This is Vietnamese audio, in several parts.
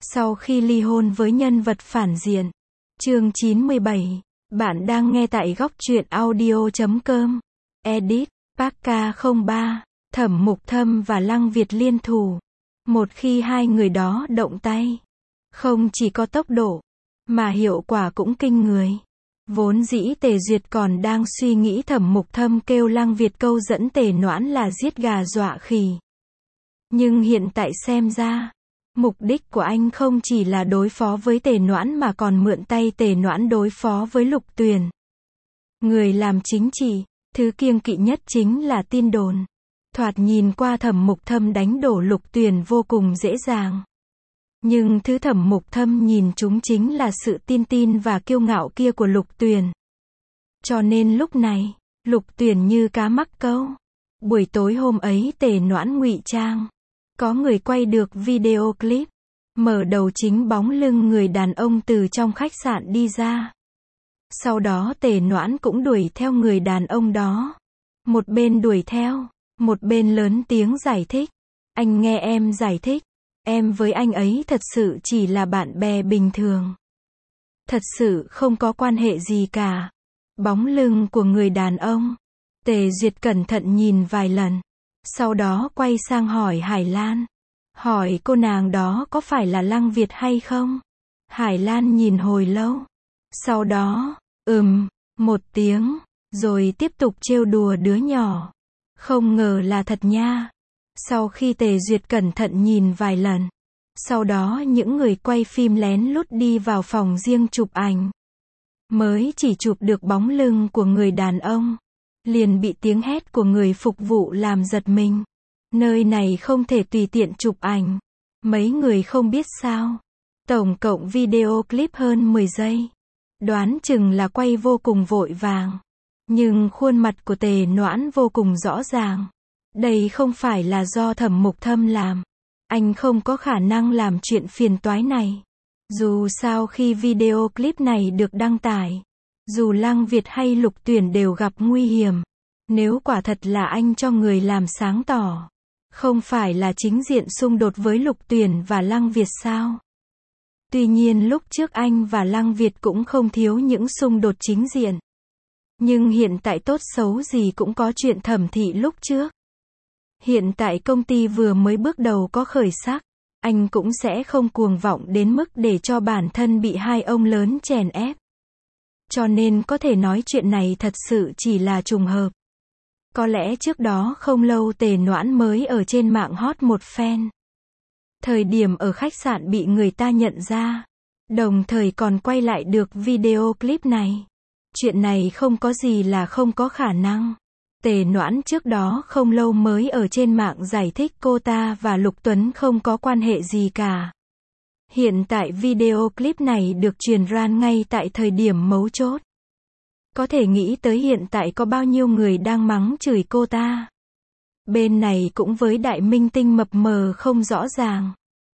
Sau khi ly hôn với nhân vật phản diện. Chương 97. Bạn đang nghe tại góc truyện audio.com. Edit, Parka 03, Thẩm Mục Thâm và Lăng Việt liên thủ. Một khi hai người đó động tay, không chỉ có tốc độ, mà hiệu quả cũng kinh người. Vốn dĩ Tề Duyệt còn đang suy nghĩ Thẩm Mục Thâm kêu Lăng Việt câu dẫn Tề Noãn là giết gà dọa khỉ. Nhưng hiện tại xem ra, mục đích của anh không chỉ là đối phó với Tề Noãn mà còn mượn tay Tề Noãn đối phó với Lục Tuyền. Người làm chính trị, thứ kiêng kỵ nhất chính là tin đồn. Thoạt nhìn qua Thẩm Mục Thâm đánh đổ Lục Tuyền vô cùng dễ dàng. Nhưng thứ Thẩm Mục Thâm nhìn chúng chính là sự tin và kiêu ngạo kia của Lục Tuyền. Cho nên lúc này, Lục Tuyền như cá mắc câu. Buổi tối hôm ấy Tề Noãn ngụy trang. Có người quay được video clip. Mở đầu chính bóng lưng người đàn ông từ trong khách sạn đi ra. Sau đó Tề Noãn cũng đuổi theo người đàn ông đó. Một bên đuổi theo, một bên lớn tiếng giải thích. Anh nghe em giải thích. Em với anh ấy thật sự chỉ là bạn bè bình thường. Thật sự không có quan hệ gì cả. Bóng lưng của người đàn ông. Tề Duyệt cẩn thận nhìn vài lần. Sau đó quay sang hỏi Hải Lan. Hỏi cô nàng đó có phải là Lăng Việt hay không? Hải Lan nhìn hồi lâu. Sau đó, một tiếng, rồi tiếp tục trêu đùa đứa nhỏ. Không ngờ là thật nha. Sau khi Tề Duyệt cẩn thận nhìn vài lần. Sau đó những người quay phim lén lút đi vào phòng riêng chụp ảnh. Mới chỉ chụp được bóng lưng của người đàn ông. Liền bị tiếng hét của người phục vụ làm giật mình. Nơi này không thể tùy tiện chụp ảnh. Mấy người không biết sao. Tổng cộng video clip hơn 10 giây. Đoán chừng là quay vô cùng vội vàng. Nhưng khuôn mặt của Tề Noãn vô cùng rõ ràng. Đây không phải là do Thẩm Mục Thâm làm. Anh không có khả năng làm chuyện phiền toái này. Dù sao khi video clip này được đăng tải, dù Lăng Việt hay Lục Tuyền đều gặp nguy hiểm. Nếu quả thật là anh cho người làm sáng tỏ, không phải là chính diện xung đột với Lục Tuyền và Lăng Việt sao? Tuy nhiên lúc trước anh và Lăng Việt cũng không thiếu những xung đột chính diện. Nhưng hiện tại tốt xấu gì cũng có chuyện thẩm thị lúc trước. Hiện tại công ty vừa mới bước đầu có khởi sắc, anh cũng sẽ không cuồng vọng đến mức để cho bản thân bị hai ông lớn chèn ép. Cho nên có thể nói chuyện này thật sự chỉ là trùng hợp. Có lẽ trước đó không lâu Tề Noãn mới ở trên mạng hot một phen. Thời điểm ở khách sạn bị người ta nhận ra. Đồng thời còn quay lại được video clip này. Chuyện này không có gì là không có khả năng. Tề Noãn trước đó không lâu mới ở trên mạng giải thích cô ta và Lục Tuấn không có quan hệ gì cả. Hiện tại video clip này được truyền ran ngay tại thời điểm mấu chốt. Có thể nghĩ tới hiện tại có bao nhiêu người đang mắng chửi cô ta. Bên này cũng với đại minh tinh mập mờ không rõ ràng.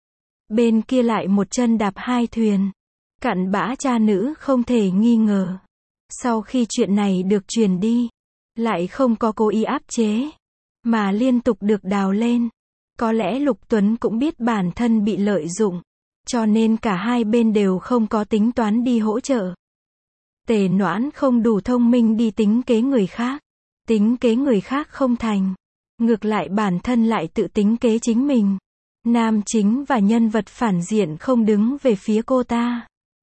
Bên kia lại một chân đạp hai thuyền. Cặn bã cha nữ không thể nghi ngờ. Sau khi chuyện này được truyền đi, lại không có cố ý áp chế, mà liên tục được đào lên. Có lẽ Lục Tuấn cũng biết bản thân bị lợi dụng, cho nên cả hai bên đều không có tính toán đi hỗ trợ. Tề Noãn không đủ thông minh đi tính kế người khác. Tính kế người khác không thành. Ngược lại bản thân lại tự tính kế chính mình. Nam chính và nhân vật phản diện không đứng về phía cô ta.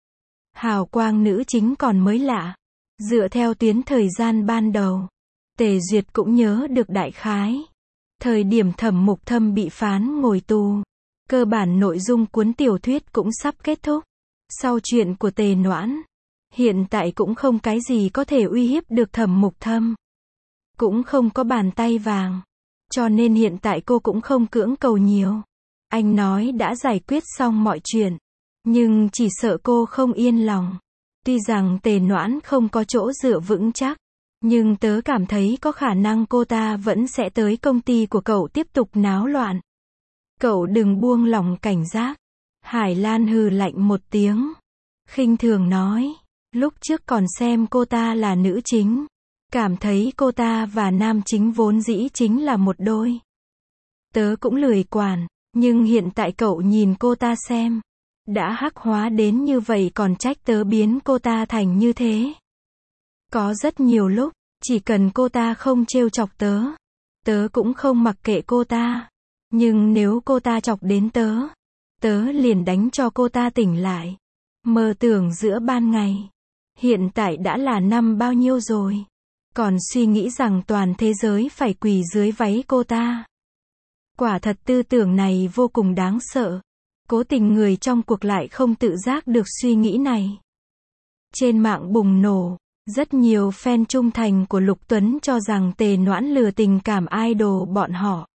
Hào quang nữ chính còn mới lạ. Dựa theo tuyến thời gian ban đầu, Tề Duyệt cũng nhớ được đại khái. Thời điểm Thẩm Mục Thâm bị phán ngồi tù, cơ bản nội dung cuốn tiểu thuyết cũng sắp kết thúc. Sau chuyện của Tề Noãn, hiện tại cũng không cái gì có thể uy hiếp được Thẩm Mục Thâm. Cũng không có bàn tay vàng. Cho nên hiện tại cô cũng không cưỡng cầu nhiều. Anh nói đã giải quyết xong mọi chuyện. Nhưng chỉ sợ cô không yên lòng. Tuy rằng Tề Noãn không có chỗ dựa vững chắc. Nhưng tớ cảm thấy có khả năng cô ta vẫn sẽ tới công ty của cậu tiếp tục náo loạn. Cậu đừng buông lỏng cảnh giác. Hải Lan hừ lạnh một tiếng. Khinh thường nói. Lúc trước còn xem cô ta là nữ chính. Cảm thấy cô ta và nam chính vốn dĩ chính là một đôi. Tớ cũng lười quản. Nhưng hiện tại cậu nhìn cô ta xem. Đã hắc hóa đến như vậy còn trách tớ biến cô ta thành như thế. Có rất nhiều lúc, chỉ cần cô ta không trêu chọc tớ, tớ cũng không mặc kệ cô ta. Nhưng nếu cô ta chọc đến tớ, tớ liền đánh cho cô ta tỉnh lại. Mơ tưởng giữa ban ngày. Hiện tại đã là năm bao nhiêu rồi? Còn suy nghĩ rằng toàn thế giới phải quỳ dưới váy cô ta. Quả thật tư tưởng này vô cùng đáng sợ. Cố tình người trong cuộc lại không tự giác được suy nghĩ này. Trên mạng bùng nổ, rất nhiều fan trung thành của Lục Tuấn cho rằng Tề Noãn lừa tình cảm idol bọn họ.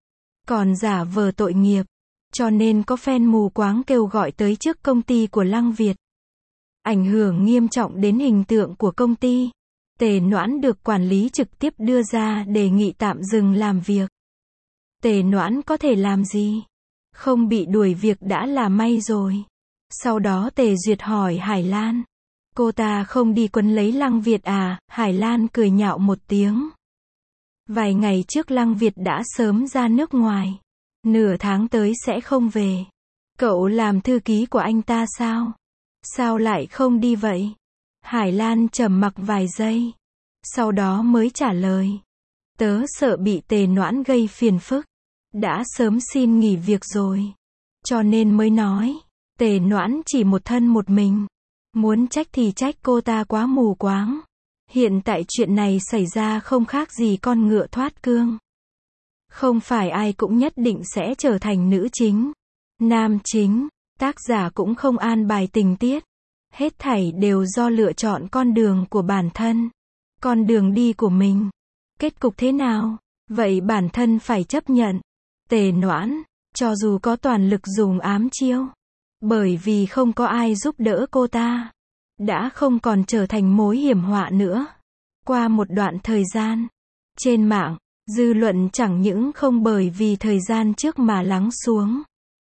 Còn giả vờ tội nghiệp. Cho nên có fan mù quáng kêu gọi tới trước công ty của Lăng Việt. Ảnh hưởng nghiêm trọng đến hình tượng của công ty. Tề Noãn được quản lý trực tiếp đưa ra đề nghị tạm dừng làm việc. Tề Noãn có thể làm gì? Không bị đuổi việc đã là may rồi. Sau đó Tề Duyệt hỏi Hải Lan. Cô ta không đi quấn lấy Lăng Việt à? Hải Lan cười nhạo một tiếng. Vài ngày trước Lăng Việt đã sớm ra nước ngoài. Nửa tháng tới sẽ không về. Cậu làm thư ký của anh ta sao? Sao lại không đi vậy? Hải Lan trầm mặc vài giây. Sau đó mới trả lời. Tớ sợ bị Tề Noãn gây phiền phức. Đã sớm xin nghỉ việc rồi. Cho nên mới nói. Tề Noãn chỉ một thân một mình. Muốn trách thì trách cô ta quá mù quáng. Hiện tại chuyện này xảy ra không khác gì con ngựa thoát cương. Không phải ai cũng nhất định sẽ trở thành nữ chính, nam chính, tác giả cũng không an bài tình tiết. Hết thảy đều do lựa chọn con đường của bản thân. Con đường đi của mình. Kết cục thế nào? Vậy bản thân phải chấp nhận. Tề Noãn, cho dù có toàn lực dùng ám chiêu. Bởi vì không có ai giúp đỡ cô ta. Đã không còn trở thành mối hiểm họa nữa. Qua một đoạn thời gian. Trên mạng. Dư luận chẳng những không bởi vì thời gian trước mà lắng xuống.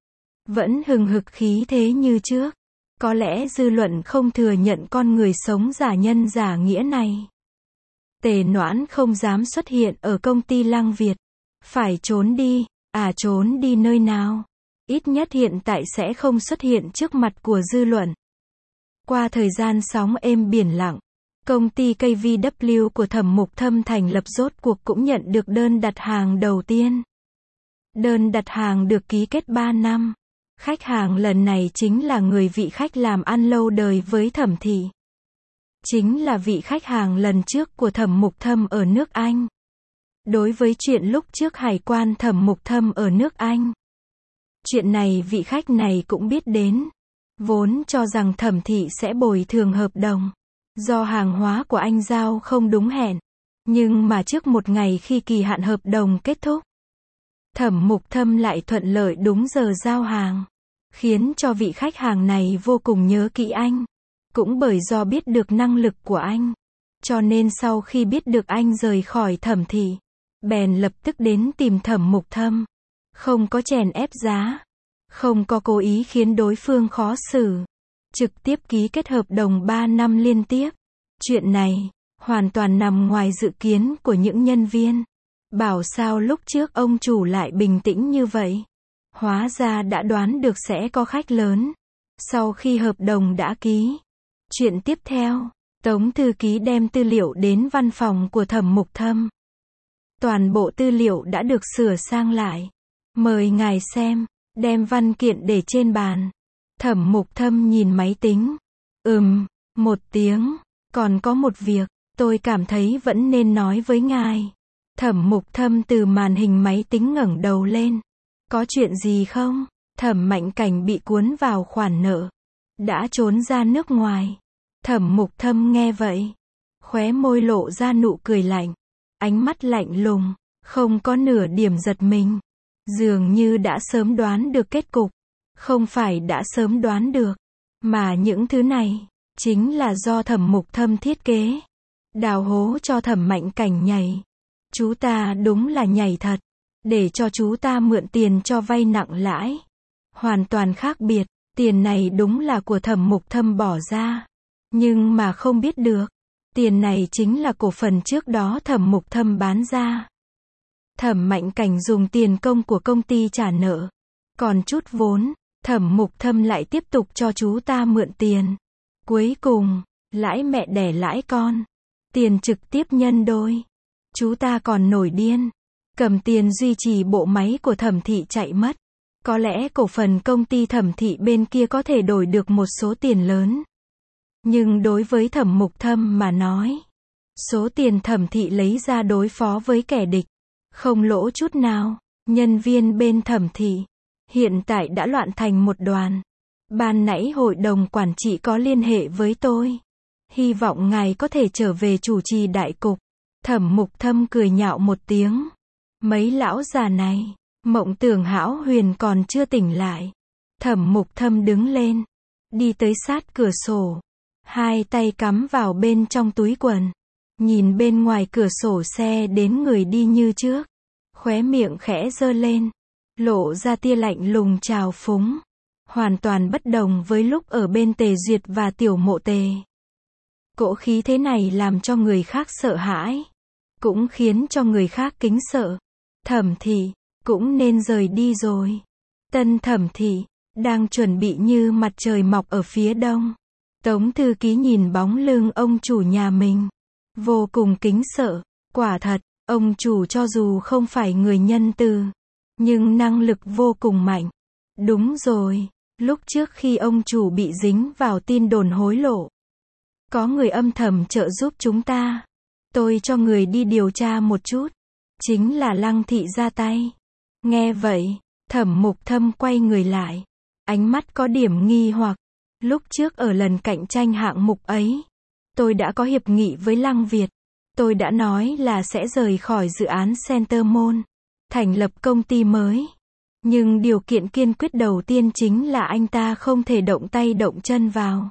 Vẫn hừng hực khí thế như trước. Có lẽ dư luận không thừa nhận con người sống giả nhân giả nghĩa này. Tề Noãn không dám xuất hiện ở công ty Lăng Việt. Phải trốn đi. À trốn đi nơi nào? Ít nhất hiện tại sẽ không xuất hiện trước mặt của dư luận. Qua thời gian sóng êm biển lặng. Công ty KVW của Thẩm Mục Thâm thành lập rốt cuộc cũng nhận được đơn đặt hàng đầu tiên. Đơn đặt hàng được ký kết 3 năm. Khách hàng lần này chính là người vị khách làm ăn lâu đời với Thẩm thị. Chính là vị khách hàng lần trước của Thẩm Mục Thâm ở nước Anh. Đối với chuyện lúc trước hải quan Thẩm Mục Thâm ở nước Anh. Chuyện này vị khách này cũng biết đến. Vốn cho rằng Thẩm thị sẽ bồi thường hợp đồng. Do hàng hóa của anh giao không đúng hẹn. Nhưng mà trước một ngày khi kỳ hạn hợp đồng kết thúc. Thẩm Mục Thâm lại thuận lợi đúng giờ giao hàng. Khiến cho vị khách hàng này vô cùng nhớ kỹ anh. Cũng bởi do biết được năng lực của anh. Cho nên sau khi biết được anh rời khỏi Thẩm thị. Bèn lập tức đến tìm Thẩm Mục Thâm. Không có chèn ép giá. Không có cố ý khiến đối phương khó xử. Trực tiếp ký kết hợp đồng 3 năm liên tiếp. Chuyện này, hoàn toàn nằm ngoài dự kiến của những nhân viên. Bảo sao lúc trước ông chủ lại bình tĩnh như vậy. Hóa ra đã đoán được sẽ có khách lớn. Sau khi hợp đồng đã ký. Chuyện tiếp theo, Tống thư ký đem tư liệu đến văn phòng của Thẩm Mục Thâm. Toàn bộ tư liệu đã được sửa sang lại. Mời ngài xem, đem văn kiện để trên bàn. Thẩm Mục Thâm nhìn máy tính. Một tiếng. Còn có một việc, tôi cảm thấy vẫn nên nói với ngài. Thẩm Mục Thâm từ màn hình máy tính ngẩng đầu lên. Có chuyện gì không? Thẩm Mạnh Cảnh bị cuốn vào khoản nợ. Đã trốn ra nước ngoài. Thẩm Mục Thâm nghe vậy. Khóe môi lộ ra nụ cười lạnh. Ánh mắt lạnh lùng. Không có nửa điểm giật mình. Dường như đã sớm đoán được kết cục. Không phải đã sớm đoán được. Mà những thứ này. Chính là do Thẩm Mục Thâm thiết kế. Đào hố cho Thẩm Mạnh Cảnh nhảy. Chú ta đúng là nhảy thật. Để cho chú ta mượn tiền cho vay nặng lãi. Hoàn toàn khác biệt. Tiền này đúng là của Thẩm Mục Thâm bỏ ra. Nhưng mà không biết được. Tiền này chính là cổ phần trước đó Thẩm Mục Thâm bán ra. Thẩm Mạnh Cảnh dùng tiền công của công ty trả nợ. Còn chút vốn, Thẩm Mục Thâm lại tiếp tục cho chú ta mượn tiền. Cuối cùng, lãi mẹ đẻ lãi con. Tiền trực tiếp nhân đôi. Chú ta còn nổi điên. Cầm tiền duy trì bộ máy của Thẩm thị chạy mất. Có lẽ cổ phần công ty Thẩm thị bên kia có thể đổi được một số tiền lớn. Nhưng đối với Thẩm Mục Thâm mà nói, số tiền Thẩm thị lấy ra đối phó với kẻ địch, không lỗ chút nào. Nhân viên bên Thẩm thị hiện tại đã loạn thành một đoàn. Ban nãy hội đồng quản trị có liên hệ với tôi. Hy vọng ngài có thể trở về chủ trì đại cục. Thẩm Mục Thâm cười nhạo một tiếng. Mấy lão già này, mộng tưởng hão huyền còn chưa tỉnh lại. Thẩm Mục Thâm đứng lên, đi tới sát cửa sổ, hai tay cắm vào bên trong túi quần, nhìn bên ngoài cửa sổ xe đến người đi như trước, khóe miệng khẽ giơ lên, lộ ra tia lạnh lùng trào phúng, hoàn toàn bất đồng với lúc ở bên Tề Duyệt và Tiểu Mộ Tề. Cỗ khí thế này làm cho người khác sợ hãi, cũng khiến cho người khác kính sợ. Thẩm thị cũng nên rời đi rồi. Tân Thẩm thị đang chuẩn bị như mặt trời mọc ở phía đông. Tống thư ký nhìn bóng lưng ông chủ nhà mình, vô cùng kính sợ. Quả thật, ông chủ cho dù không phải người nhân từ, nhưng năng lực vô cùng mạnh. Đúng rồi, lúc trước khi ông chủ bị dính vào tin đồn hối lộ, có người âm thầm trợ giúp chúng ta. Tôi cho người đi điều tra một chút. Chính là Lăng thị ra tay. Nghe vậy, Thẩm Mục Thâm quay người lại. Ánh mắt có điểm nghi hoặc. Lúc trước ở lần cạnh tranh hạng mục ấy, tôi đã có hiệp nghị với Lăng Việt. Tôi đã nói là sẽ rời khỏi dự án Center Mall, thành lập công ty mới. Nhưng điều kiện kiên quyết đầu tiên chính là anh ta không thể động tay động chân vào.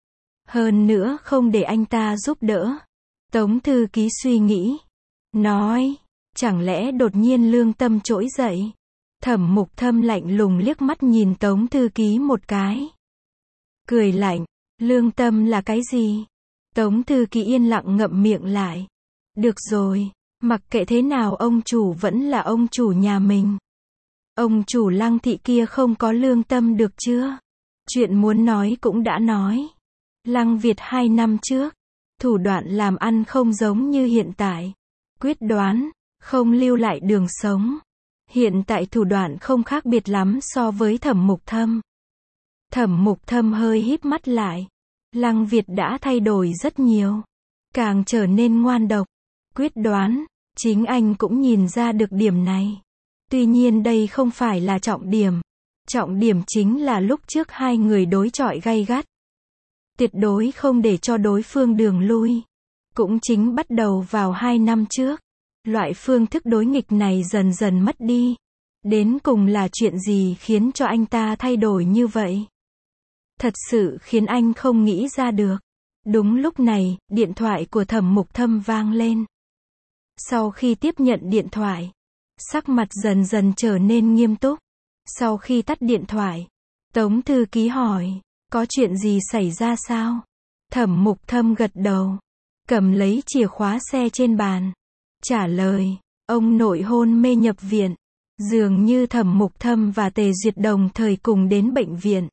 Hơn nữa không để anh ta giúp đỡ. Tống thư ký suy nghĩ, nói, chẳng lẽ đột nhiên lương tâm trỗi dậy. Thẩm Mục Thâm lạnh lùng liếc mắt nhìn Tống thư ký một cái. Cười lạnh, lương tâm là cái gì? Tống thư ký yên lặng ngậm miệng lại. Được rồi, mặc kệ thế nào ông chủ vẫn là ông chủ nhà mình. Ông chủ Lăng thị kia không có lương tâm được chưa? Chuyện muốn nói cũng đã nói. Lăng Việt 2 năm trước, thủ đoạn làm ăn không giống như hiện tại. Quyết đoán, không lưu lại đường sống. Hiện tại thủ đoạn không khác biệt lắm so với Thẩm Mục Thâm. Thẩm Mục Thâm hơi híp mắt lại. Lăng Việt đã thay đổi rất nhiều. Càng trở nên ngoan độc, quyết đoán. Chính anh cũng nhìn ra được điểm này. Tuy nhiên đây không phải là trọng điểm. Trọng điểm chính là lúc trước hai người đối chọi gay gắt. Tuyệt đối không để cho đối phương đường lui. Cũng chính bắt đầu vào 2 năm trước. Loại phương thức đối nghịch này dần dần mất đi. Đến cùng là chuyện gì khiến cho anh ta thay đổi như vậy? Thật sự khiến anh không nghĩ ra được. Đúng lúc này, điện thoại của Thẩm Mục Thâm vang lên. Sau khi tiếp nhận điện thoại, sắc mặt dần dần trở nên nghiêm túc. Sau khi tắt điện thoại, Tống thư ký hỏi, có chuyện gì xảy ra sao? Thẩm Mục Thâm gật đầu, cầm lấy chìa khóa xe trên bàn, trả lời, ông nội hôn mê nhập viện. Dường như Thẩm Mục Thâm và Tề Duyệt đồng thời cùng đến bệnh viện.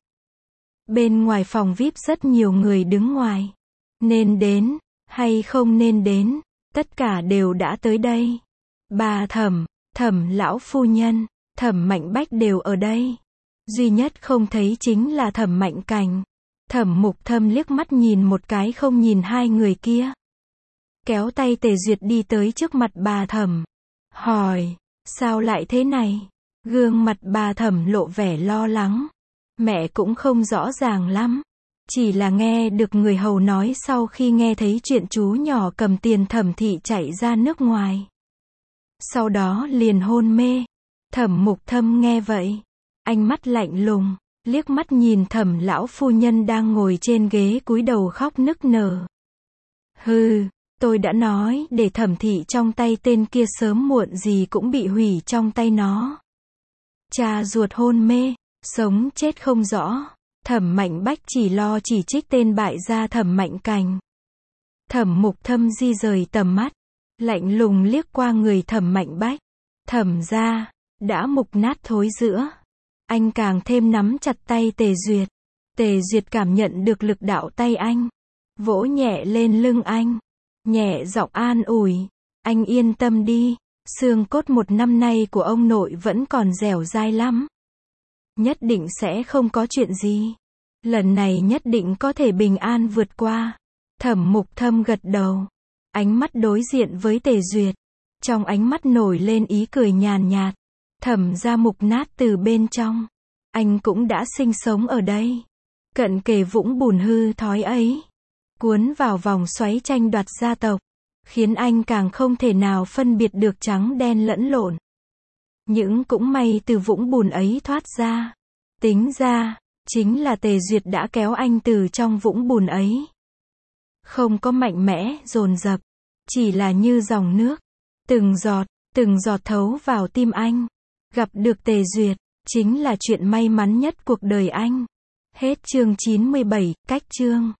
Bên ngoài phòng VIP rất nhiều người đứng ngoài. Nên đến, hay không nên đến, tất cả đều đã tới đây. Bà Thẩm, Thẩm lão phu nhân, Thẩm Mạnh Bách đều ở đây. Duy nhất không thấy chính là Thẩm Mạnh Cảnh. Thẩm Mục Thâm liếc mắt nhìn một cái không nhìn hai người kia. Kéo tay Tề Duyệt đi tới trước mặt bà Thẩm. Hỏi, sao lại thế này? Gương mặt bà Thẩm lộ vẻ lo lắng. Mẹ cũng không rõ ràng lắm. Chỉ là nghe được người hầu nói sau khi nghe thấy chuyện chú nhỏ cầm tiền Thẩm thị chạy ra nước ngoài. Sau đó liền hôn mê. Thẩm Mục Thâm nghe vậy. Ánh mắt lạnh lùng, liếc mắt nhìn Thẩm lão phu nhân đang ngồi trên ghế cúi đầu khóc nức nở. Hừ, tôi đã nói để Thẩm thị trong tay tên kia sớm muộn gì cũng bị hủy trong tay nó. Cha ruột hôn mê, sống chết không rõ. Thẩm Mạnh Bách chỉ lo chỉ trích tên bại gia Thẩm Mạnh Cảnh. Thẩm Mục Thâm di rời tầm mắt, lạnh lùng liếc qua người Thẩm Mạnh Bách. Thẩm gia đã mục nát thối rữa. Anh càng thêm nắm chặt tay Tề Duyệt. Tề Duyệt cảm nhận được lực đạo tay anh. Vỗ nhẹ lên lưng anh. Nhẹ giọng an ủi. Anh yên tâm đi. Xương cốt 1 năm nay của ông nội vẫn còn dẻo dai lắm. Nhất định sẽ không có chuyện gì. Lần này nhất định có thể bình an vượt qua. Thẩm Mục Thâm gật đầu. Ánh mắt đối diện với Tề Duyệt. Trong ánh mắt nổi lên ý cười nhàn nhạt. Thẩm gia Mục nát từ bên trong. Anh cũng đã sinh sống ở đây. Cận kề vũng bùn hư thói ấy. Cuốn vào vòng xoáy tranh đoạt gia tộc. Khiến anh càng không thể nào phân biệt được trắng đen lẫn lộn. Nhưng cũng may từ vũng bùn ấy thoát ra. Tính ra, chính là Tề Duyệt đã kéo anh từ trong vũng bùn ấy. Không có mạnh mẽ, dồn dập. Chỉ là như dòng nước. Từng giọt thấu vào tim anh. Gặp được Tề Duyệt, chính là chuyện may mắn nhất cuộc đời anh. Hết chương 97, cách chương.